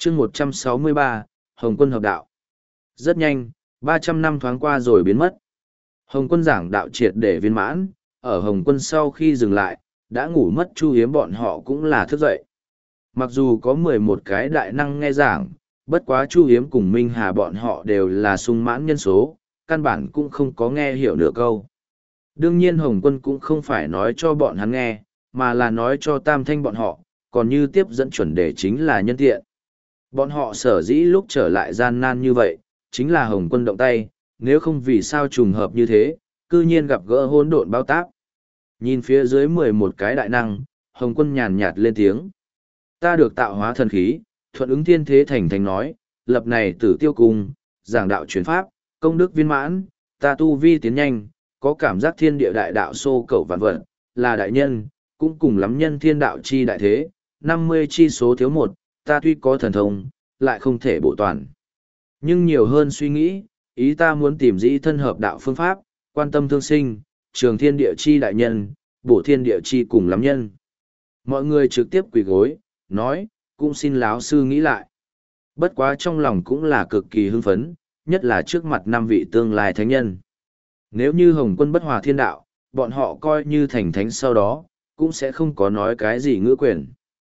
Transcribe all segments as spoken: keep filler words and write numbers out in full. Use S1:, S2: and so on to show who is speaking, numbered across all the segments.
S1: chương một trăm sáu mươi ba, Hồng Quân hợp đạo. Rất nhanh, ba trăm năm thoáng qua rồi biến mất. Hồng Quân giảng đạo triệt để viên mãn, ở Hồng Quân sau khi dừng lại, đã ngủ mất Chu Hiếm bọn họ cũng là thức dậy. Mặc dù có mười một cái đại năng nghe giảng, bất quá Chu Hiếm cùng Minh Hà bọn họ đều là sung mãn nhân số, căn bản cũng không có nghe hiểu nửa câu. Đương nhiên Hồng Quân cũng không phải nói cho bọn hắn nghe, mà là nói cho Tam Thanh bọn họ, còn như tiếp dẫn chuẩn đề chính là nhân tiện. Bọn họ sở dĩ lúc trở lại gian nan như vậy, chính là Hồng Quân động tay, nếu không vì sao trùng hợp như thế, cư nhiên gặp gỡ hỗn độn bao táp. Nhìn phía dưới mười một cái đại năng, Hồng Quân nhàn nhạt lên tiếng. Ta được tạo hóa thần khí, thuận ứng thiên thế thành thành nói, lập này tử tiêu cung, giảng đạo truyền pháp, công đức viên mãn, ta tu vi tiến nhanh, có cảm giác thiên địa đại đạo xô cầu vạn vật, là đại nhân, cũng cùng lắm nhân thiên đạo chi đại thế, năm mươi chi số thiếu một, ta tuy có thần thông, lại không thể bổ toàn. Nhưng nhiều hơn suy nghĩ, ý ta muốn tìm dĩ thân hợp đạo phương pháp, quan tâm thương sinh, trường thiên địa chi đại nhân, bổ thiên địa chi cùng lắm nhân. Mọi người trực tiếp quỳ gối, nói, cũng xin láo sư nghĩ lại. Bất quá trong lòng cũng là cực kỳ hưng phấn, nhất là trước mặt năm vị tương lai thánh nhân. Nếu như Hồng Quân bất hòa thiên đạo, bọn họ coi như thành thánh sau đó, cũng sẽ không có nói cái gì ngữ quyền.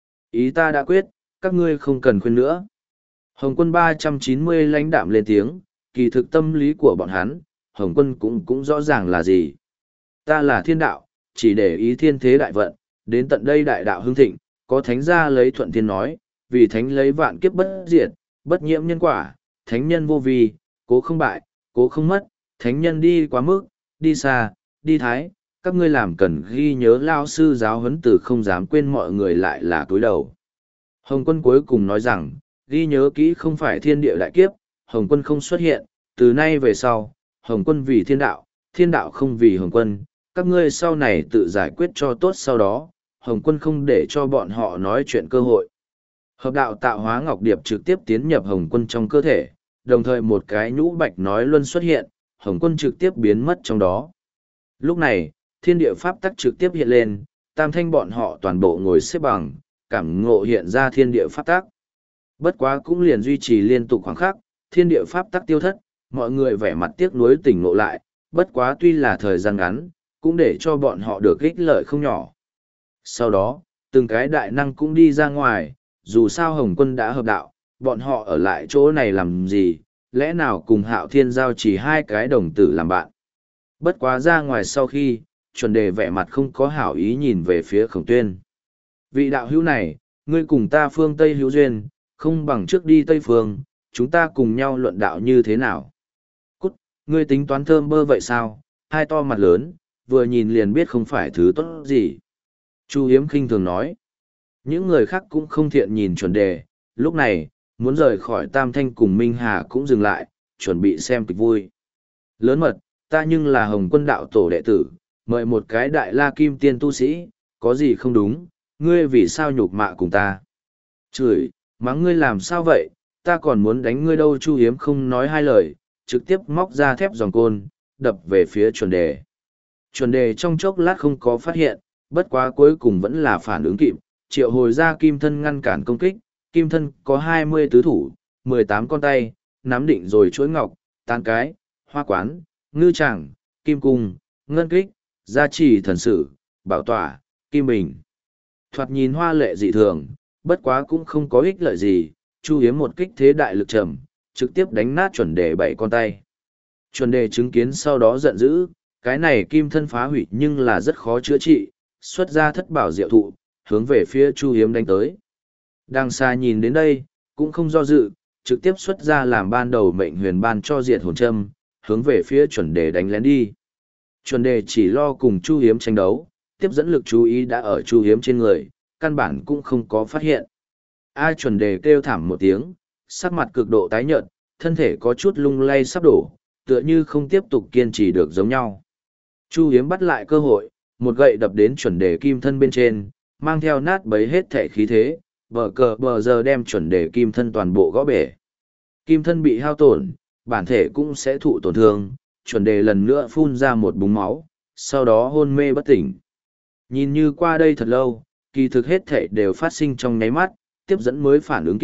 S1: Ý ta đã quyết, các ngươi không cần khuyên nữa. Hồng Quân ba trăm chín mươi lãnh đạm lên tiếng, kỳ thực tâm lý của bọn hắn, Hồng Quân cũng cũng rõ ràng là gì. Ta là thiên đạo, chỉ để ý thiên thế đại vận, đến tận đây đại đạo hưng thịnh, có thánh gia lấy thuận thiên nói, vì thánh lấy vạn kiếp bất diệt, bất nhiễm nhân quả, thánh nhân vô vi, cố không bại, cố không mất, thánh nhân đi quá mức, đi xa, đi thái, các ngươi làm cần ghi nhớ lao sư giáo huấn từ không dám quên mọi người lại là túi đầu. Hồng Quân cuối cùng nói rằng, ghi nhớ kỹ không phải thiên địa đại kiếp, Hồng Quân không xuất hiện, từ nay về sau, Hồng Quân vì thiên đạo, thiên đạo không vì Hồng Quân, các ngươi sau này tự giải quyết cho tốt sau đó, Hồng Quân không để cho bọn họ nói chuyện cơ hội. Hợp đạo tạo hóa ngọc điệp trực tiếp tiến nhập Hồng Quân trong cơ thể, đồng thời một cái nhũ bạch nói luân xuất hiện, Hồng Quân trực tiếp biến mất trong đó. Lúc này, thiên địa pháp tắc trực tiếp hiện lên, tam thanh bọn họ toàn bộ ngồi xếp bằng, cảm ngộ hiện ra thiên địa pháp tắc. Bất quá cũng liền duy trì liên tục khoảng khắc, thiên địa pháp tắc tiêu thất, mọi người vẻ mặt tiếc nuối tỉnh ngộ lại, bất quá tuy là thời gian ngắn, cũng để cho bọn họ được ích lợi không nhỏ. Sau đó, từng cái đại năng cũng đi ra ngoài, dù sao Hồng Quân đã hợp đạo, bọn họ ở lại chỗ này làm gì, lẽ nào cùng Hạo Thiên giao chỉ hai cái đồng tử làm bạn. Bất quá ra ngoài sau khi, chuẩn đề vẻ mặt không có hảo ý nhìn về phía Khổng Tuyên. Vị đạo hữu này, ngươi cùng ta phương Tây hữu duyên, không bằng trước đi Tây phương, chúng ta cùng nhau luận đạo như thế nào. Cút, ngươi tính toán thơm bơ vậy sao, hai to mặt lớn, vừa nhìn liền biết không phải thứ tốt gì. Chu Hiếm khinh thường nói. Những người khác cũng không thiện nhìn chuẩn đề, lúc này, muốn rời khỏi Tam Thanh cùng Minh Hà cũng dừng lại, chuẩn bị xem kịch vui. Lớn mật, ta nhưng là Hồng Quân đạo tổ đệ tử, mời một cái đại la kim tiên tu sĩ, có gì không đúng, ngươi vì sao nhục mạ cùng ta. Chửi, mắng ngươi làm sao vậy, ta còn muốn đánh ngươi đâu. Chu Hiếm không nói hai lời, trực tiếp móc ra thép giòn côn, đập về phía chuẩn đề. Chuẩn đề trong chốc lát không có phát hiện, bất quá cuối cùng vẫn là phản ứng kịp, triệu hồi ra kim thân ngăn cản công kích, kim thân có hai mươi tứ thủ, mười tám con tay, nắm định rồi chuỗi ngọc, tán cái, hoa quán, ngư tràng, kim cung, ngân kích, gia trì thần sử, bảo tỏa, kim bình. Thoạt nhìn hoa lệ dị thường, bất quá cũng không có ích lợi gì, Chu Hiếm một kích thế đại lực trầm, trực tiếp đánh nát chuẩn đề bảy con tay. Chuẩn đề chứng kiến sau đó giận dữ, cái này kim thân phá hủy nhưng là rất khó chữa trị, xuất ra thất bảo diệu thụ, hướng về phía Chu Hiếm đánh tới. Đang xa nhìn đến đây, cũng không do dự, trực tiếp xuất ra làm ban đầu mệnh huyền ban cho diệt hồn châm, hướng về phía chuẩn đề đánh lén đi. Chuẩn đề chỉ lo cùng Chu Hiếm tranh đấu, tiếp dẫn lực chú ý đã ở Chu Hiếm trên người, căn bản cũng không có phát hiện. Ai chuẩn đề kêu thảm một tiếng, sắc mặt cực độ tái nhợt, thân thể có chút lung lay sắp đổ, tựa như không tiếp tục kiên trì được giống nhau. Chu Hiếm bắt lại cơ hội, một gậy đập đến chuẩn đề kim thân bên trên, mang theo nát bấy hết thể khí thế, bờ cờ bờ giờ đem chuẩn đề kim thân toàn bộ gõ bể. Kim thân bị hao tổn, bản thể cũng sẽ thụ tổn thương, chuẩn đề lần nữa phun ra một búng máu, sau đó hôn mê bất tỉnh. Nhìn như qua đây thật lâu, kỳ thực hết thể đều phát sinh trong nháy mắt, tiếp dẫn mới phản ứng kịp,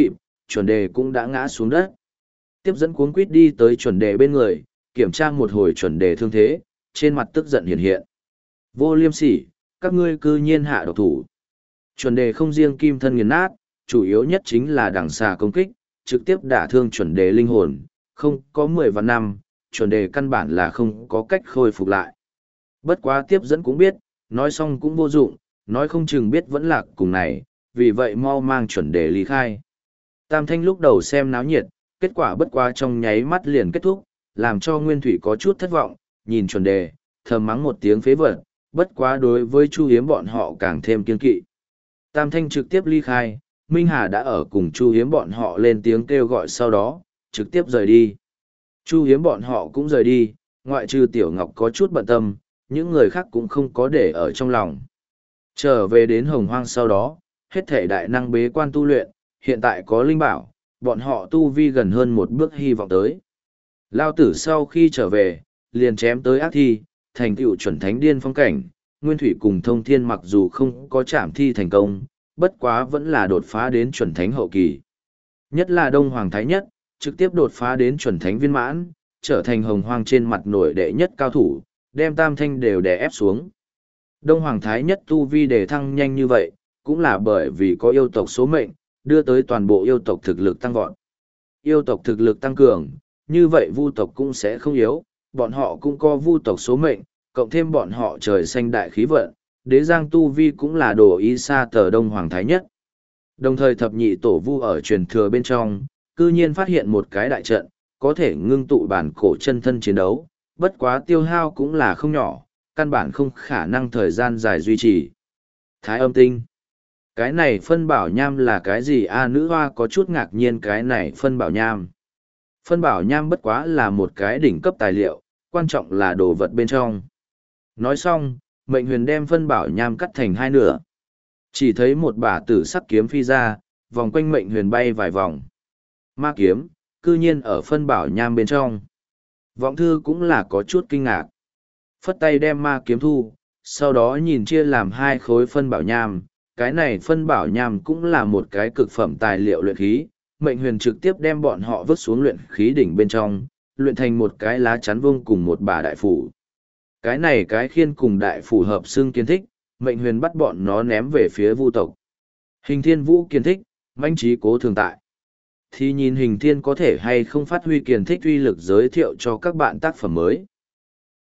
S1: chuẩn đề cũng đã ngã xuống đất. Tiếp dẫn cuống quýt đi tới chuẩn đề bên người, kiểm tra một hồi chuẩn đề thương thế, trên mặt tức giận hiện hiện. Vô liêm sỉ, các ngươi cư nhiên hạ độc thủ. Chuẩn đề không riêng kim thân nghiền nát, chủ yếu nhất chính là đằng xà công kích, trực tiếp đả thương chuẩn đề linh hồn, không có mười vạn năm, chuẩn đề căn bản là không có cách khôi phục lại. Bất quá tiếp dẫn cũng biết, nói xong cũng vô dụng, nói không chừng biết vẫn lạc cùng này, vì vậy mau mang chuẩn đề ly khai. Tam Thanh lúc đầu xem náo nhiệt, kết quả bất quá trong nháy mắt liền kết thúc, làm cho Nguyên Thủy có chút thất vọng, nhìn chuẩn đề, thầm mắng một tiếng phế vật, bất quá đối với Chu Hiếm bọn họ càng thêm kiên kỵ. Tam Thanh trực tiếp ly khai, Minh Hà đã ở cùng Chu Hiếm bọn họ lên tiếng kêu gọi sau đó, trực tiếp rời đi. Chu Hiếm bọn họ cũng rời đi, ngoại trừ Tiểu Ngọc có chút bận tâm, những người khác cũng không có để ở trong lòng. Trở về đến Hồng Hoang sau đó, hết thể đại năng bế quan tu luyện, hiện tại có linh bảo, bọn họ tu vi gần hơn một bước hy vọng tới. Lao tử sau khi trở về, liền chém tới ác thi, thành tựu chuẩn thánh điên phong cảnh, Nguyên Thủy cùng Thông Thiên mặc dù không có chạm thi thành công, bất quá vẫn là đột phá đến chuẩn thánh hậu kỳ. Nhất là Đông Hoàng Thái Nhất, trực tiếp đột phá đến chuẩn thánh viên mãn, trở thành Hồng Hoang trên mặt nổi đệ nhất cao thủ, đem Tam Thanh đều đè ép xuống. Đông Hoàng Thái Nhất tu vi đề thăng nhanh như vậy, cũng là bởi vì có yêu tộc số mệnh, đưa tới toàn bộ yêu tộc thực lực tăng vọt. Yêu tộc thực lực tăng cường, như vậy vu tộc cũng sẽ không yếu, bọn họ cũng có vu tộc số mệnh, cộng thêm bọn họ trời xanh đại khí vận, đế giang tu vi cũng là đồ ý xa tờ Đông Hoàng Thái Nhất. Đồng thời thập nhị tổ vu ở truyền thừa bên trong, cư nhiên phát hiện một cái đại trận, có thể ngưng tụ bản cổ chân thân chiến đấu, bất quá tiêu hao cũng là không nhỏ, căn bản không khả năng thời gian dài duy trì. Thái âm tinh. Cái này phân bảo nham là cái gì a? Nữ hoa có chút ngạc nhiên cái này phân bảo nham. Phân bảo nham bất quá là một cái đỉnh cấp tài liệu, quan trọng là đồ vật bên trong. Nói xong, mệnh huyền đem phân bảo nham cắt thành hai nửa. Chỉ thấy một bả tử sắc kiếm phi ra, vòng quanh mệnh huyền bay vài vòng. Ma kiếm, cư nhiên ở phân bảo nham bên trong. Vọng thư cũng là có chút kinh ngạc. Phất tay đem ma kiếm thu, sau đó nhìn chia làm hai khối phân bảo nham. Cái này phân bảo nham cũng là một cái cực phẩm tài liệu luyện khí. Mệnh huyền trực tiếp đem bọn họ vứt xuống luyện khí đỉnh bên trong, luyện thành một cái lá chắn vuông cùng một bà đại phủ. Cái này cái khiên cùng đại phủ hợp xương kiến thích, mệnh huyền bắt bọn nó ném về phía vu tộc. Hình thiên vũ kiến thích, manh trí cố thường tại. Thì nhìn hình thiên có thể hay không phát huy kiến thích uy lực giới thiệu cho các bạn tác phẩm mới.